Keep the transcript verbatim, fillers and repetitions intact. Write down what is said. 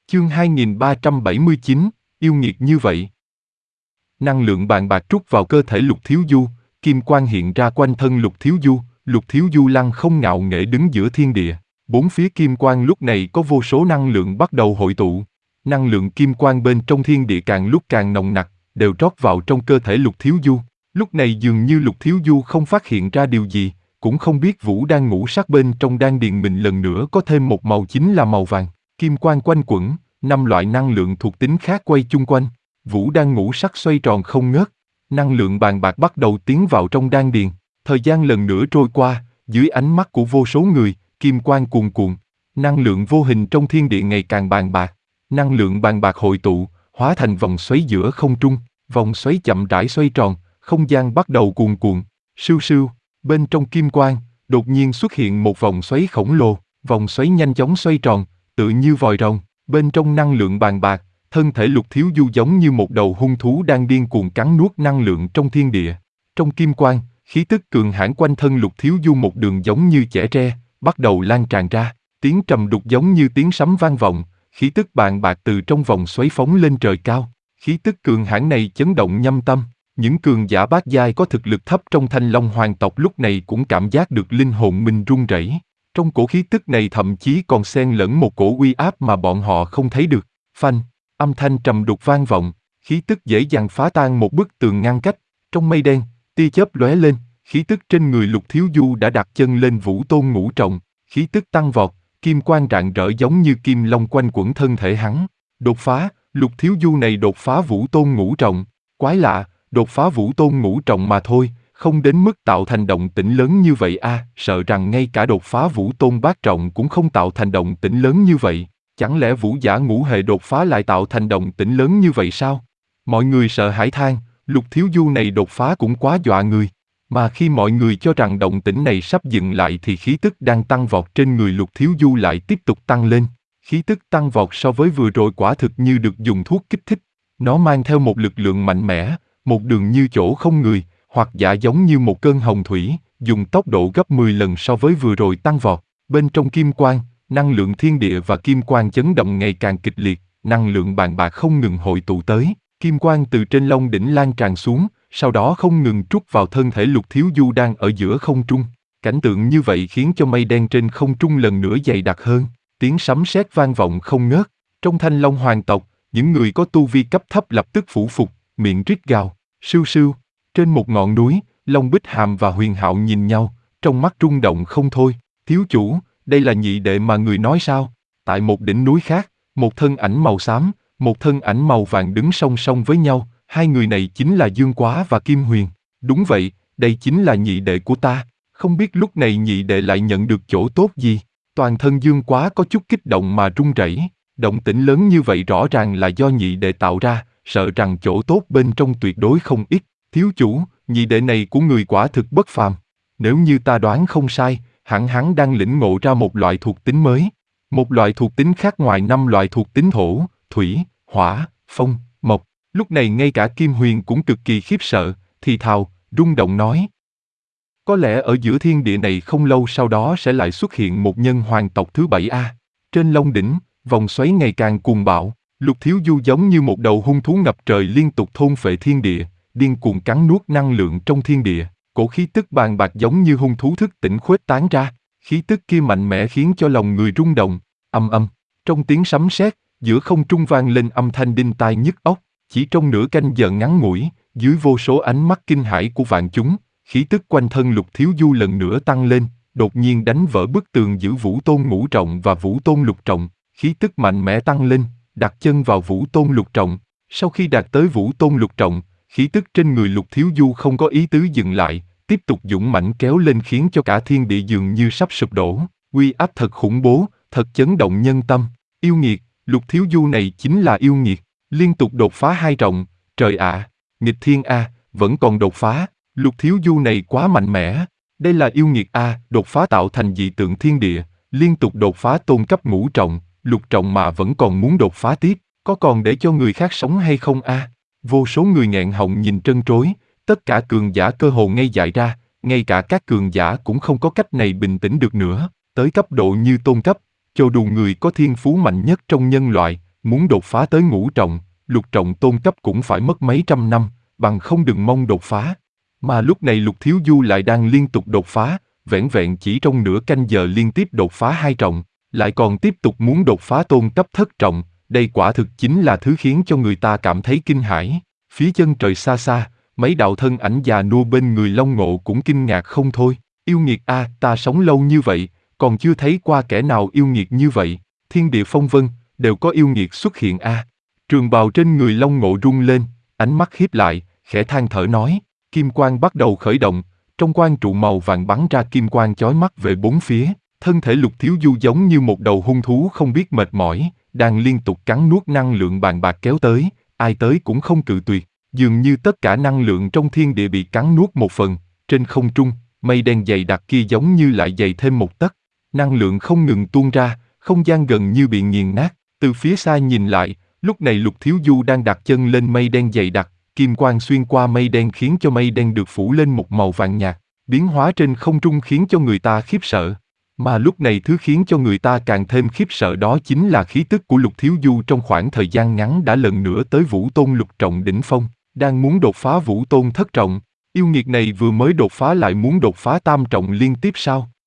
Chương hai nghìn ba trăm bảy mươi chín, yêu nghiệt như vậy. Năng lượng bàn bạc trút vào cơ thể Lục Thiếu Du, kim quang hiện ra quanh thân Lục Thiếu Du, Lục Thiếu Du lăng không ngạo nghễ đứng giữa thiên địa. Bốn phía kim quang lúc này có vô số năng lượng bắt đầu hội tụ. Năng lượng kim quang bên trong thiên địa càng lúc càng nồng nặc, đều rót vào trong cơ thể Lục Thiếu Du. Lúc này dường như Lục Thiếu Du không phát hiện ra điều gì, cũng không biết Vũ đang ngũ sắc bên trong đan điền mình lần nữa có thêm một màu chính là màu vàng. Kim quang quanh quẩn, năm loại năng lượng thuộc tính khác quay chung quanh. Vũ đang ngũ sắc xoay tròn không ngớt. Năng lượng bàn bạc bắt đầu tiến vào trong đan điền. Thời gian lần nữa trôi qua, dưới ánh mắt của vô số người, kim quang cuồn cuộn. Năng lượng vô hình trong thiên địa ngày càng bàn bạc. Năng lượng bàn bạc hội tụ, hóa thành vòng xoáy giữa không trung. Vòng xoáy chậm rãi xoay tròn, không gian bắt đầu cuồn cuộn. Sưu sưu, bên trong kim quang, đột nhiên xuất hiện một vòng xoáy khổng lồ. Vòng xoáy nhanh chóng xoay tròn, tự như vòi rồng. Bên trong năng lượng bàn bạc, thân thể Lục Thiếu Du giống như một đầu hung thú đang điên cuồng cắn nuốt năng lượng trong thiên địa. Trong kim quang, khí tức cường hãn quanh thân Lục Thiếu Du một đường giống như chẻ tre, bắt đầu lan tràn ra. Tiếng trầm đục giống như tiếng sấm vang vọng, khí tức bàn bạc từ trong vòng xoáy phóng lên trời cao. Khí tức cường hãn này chấn động nhâm tâm. Những cường giả bát giai có thực lực thấp trong Thanh Long hoàng tộc lúc này cũng cảm giác được linh hồn mình run rẩy. Trong cổ khí tức này thậm chí còn xen lẫn một cổ uy áp mà bọn họ không thấy được. Phanh, âm thanh trầm đục vang vọng, khí tức dễ dàng phá tan một bức tường ngăn cách. Trong mây đen, tia chớp lóe lên, khí tức trên người Lục Thiếu Du đã đặt chân lên Vũ Tôn ngũ trọng, khí tức tăng vọt, kim quang rạng rỡ giống như kim long quanh quẩn thân thể hắn. Đột phá, Lục Thiếu Du này đột phá Vũ Tôn ngũ trọng. Quái lạ, đột phá Vũ Tôn ngũ trọng mà thôi, không đến mức tạo thành động tĩnh lớn như vậy a, à, sợ rằng ngay cả đột phá Vũ Tôn bát trọng cũng không tạo thành động tĩnh lớn như vậy. Chẳng lẽ Vũ giả ngũ hệ đột phá lại tạo thành động tĩnh lớn như vậy sao? Mọi người sợ hãi than, Lục Thiếu Du này đột phá cũng quá dọa người. Mà khi mọi người cho rằng động tĩnh này sắp dừng lại thì khí tức đang tăng vọt trên người Lục Thiếu Du lại tiếp tục tăng lên. Khí tức tăng vọt so với vừa rồi quả thực như được dùng thuốc kích thích. Nó mang theo một lực lượng mạnh mẽ, một đường như chỗ không người, hoặc giả giống như một cơn hồng thủy, dùng tốc độ gấp mười lần so với vừa rồi tăng vọt. Bên trong kim quang, năng lượng thiên địa và kim quang chấn động ngày càng kịch liệt, năng lượng bàn bạc không ngừng hội tụ tới, kim quang từ trên long đỉnh lan tràn xuống, sau đó không ngừng trút vào thân thể Lục Thiếu Du đang ở giữa không trung. Cảnh tượng như vậy khiến cho mây đen trên không trung lần nữa dày đặc hơn, tiếng sấm sét vang vọng không ngớt. Trong Thanh Long hoàng tộc, những người có tu vi cấp thấp lập tức phủ phục, miệng rít gào. Sưu sưu, trên một ngọn núi, Long Bích Hàm và Huyền Hạo nhìn nhau, trong mắt rung động không thôi. Thiếu chủ, đây là nhị đệ mà người nói sao? Tại một đỉnh núi khác, một thân ảnh màu xám, một thân ảnh màu vàng đứng song song với nhau, hai người này chính là Dương Quá và Kim Huyền. Đúng vậy, đây chính là nhị đệ của ta, không biết lúc này nhị đệ lại nhận được chỗ tốt gì? Toàn thân Dương Quá có chút kích động mà run rẩy, động tĩnh lớn như vậy rõ ràng là do nhị đệ tạo ra, sợ rằng chỗ tốt bên trong tuyệt đối không ít. Thiếu chủ, nhị đệ này của người quả thực bất phàm. Nếu như ta đoán không sai, hẳn hắn đang lĩnh ngộ ra một loại thuộc tính mới. Một loại thuộc tính khác ngoài năm loại thuộc tính thổ, thủy, hỏa, phong, mộc. Lúc này ngay cả Kim Huyền cũng cực kỳ khiếp sợ, thì thào, rung động nói. Có lẽ ở giữa thiên địa này không lâu sau đó sẽ lại xuất hiện một nhân hoàng tộc thứ bảy a. Trên Long đỉnh, vòng xoáy ngày càng cuồng bạo, Lục Thiếu Du giống như một đầu hung thú ngập trời liên tục thôn phệ thiên địa, điên cuồng cắn nuốt năng lượng trong thiên địa. Cổ khí tức bàn bạc giống như hung thú thức tỉnh khuếch tán ra, khí tức kia mạnh mẽ khiến cho lòng người rung động. Âm âm, trong tiếng sấm sét, giữa không trung vang lên âm thanh đinh tai nhức óc. Chỉ trong nửa canh giờ ngắn ngủi, dưới vô số ánh mắt kinh hãi của vạn chúng, khí tức quanh thân Lục Thiếu Du lần nữa tăng lên, đột nhiên đánh vỡ bức tường giữa Vũ Tôn ngũ trọng và Vũ Tôn lục trọng. Khí tức mạnh mẽ tăng lên, đặt chân vào Vũ Tôn lục trọng. Sau khi đạt tới Vũ Tôn lục trọng, khí tức trên người Lục Thiếu Du không có ý tứ dừng lại, tiếp tục dũng mãnh kéo lên khiến cho cả thiên địa dường như sắp sụp đổ. Uy áp thật khủng bố, thật chấn động nhân tâm. Yêu nghiệt, Lục Thiếu Du này chính là yêu nghiệt, liên tục đột phá hai trọng. Trời ạ, à, nghịch thiên a, à, vẫn còn đột phá. Lục Thiếu Du này quá mạnh mẽ. Đây là yêu nghiệt a, à, đột phá tạo thành dị tượng thiên địa, liên tục đột phá tôn cấp ngũ trọng, lục trọng mà vẫn còn muốn đột phá tiếp, có còn để cho người khác sống hay không a? À? Vô số người nghẹn họng nhìn trân trối, tất cả cường giả cơ hồ ngây dại ra, ngay cả các cường giả cũng không có cách này bình tĩnh được nữa. Tới cấp độ như tôn cấp, cho dù người có thiên phú mạnh nhất trong nhân loại, Muốn đột phá tới ngũ trọng, lục trọng tôn cấp cũng phải mất mấy trăm năm, bằng không đừng mong đột phá. Mà lúc này Lục Thiếu Du lại đang liên tục đột phá, vẻn vẹn chỉ trong nửa canh giờ liên tiếp đột phá hai trọng, lại còn tiếp tục muốn đột phá tôn cấp thất trọng, đây quả thực chính là thứ khiến cho người ta cảm thấy kinh hãi. Phía chân trời xa xa, mấy đạo thân ảnh già nua bên người Long Ngộ cũng kinh ngạc không thôi. Yêu nghiệt a, à, ta sống lâu như vậy, còn chưa thấy qua kẻ nào yêu nghiệt như vậy. Thiên địa phong vân, đều có yêu nghiệt xuất hiện a. À. Trường bào trên người Long Ngộ rung lên, ánh mắt híp lại, khẽ than thở nói. Kim quang bắt đầu khởi động, trong quang trụ màu vàng bắn ra kim quang chói mắt về bốn phía. Thân thể Lục Thiếu Du giống như một đầu hung thú không biết mệt mỏi, đang liên tục cắn nuốt năng lượng bàn bạc kéo tới, ai tới cũng không cự tuyệt. Dường như tất cả năng lượng trong thiên địa bị cắn nuốt một phần, trên không trung, mây đen dày đặc kia giống như lại dày thêm một tấc. Năng lượng không ngừng tuôn ra, không gian gần như bị nghiền nát. Từ phía xa nhìn lại, lúc này Lục Thiếu Du đang đặt chân lên mây đen dày đặc, kim quang xuyên qua mây đen khiến cho mây đen được phủ lên một màu vàng nhạt, biến hóa trên không trung khiến cho người ta khiếp sợ. Mà lúc này thứ khiến cho người ta càng thêm khiếp sợ đó chính là khí tức của Lục Thiếu Du trong khoảng thời gian ngắn đã lần nữa tới Vũ Tôn lục trọng đỉnh phong, đang muốn đột phá Vũ Tôn thất trọng. Yêu nghiệt này vừa mới đột phá lại muốn đột phá tam trọng liên tiếp sao?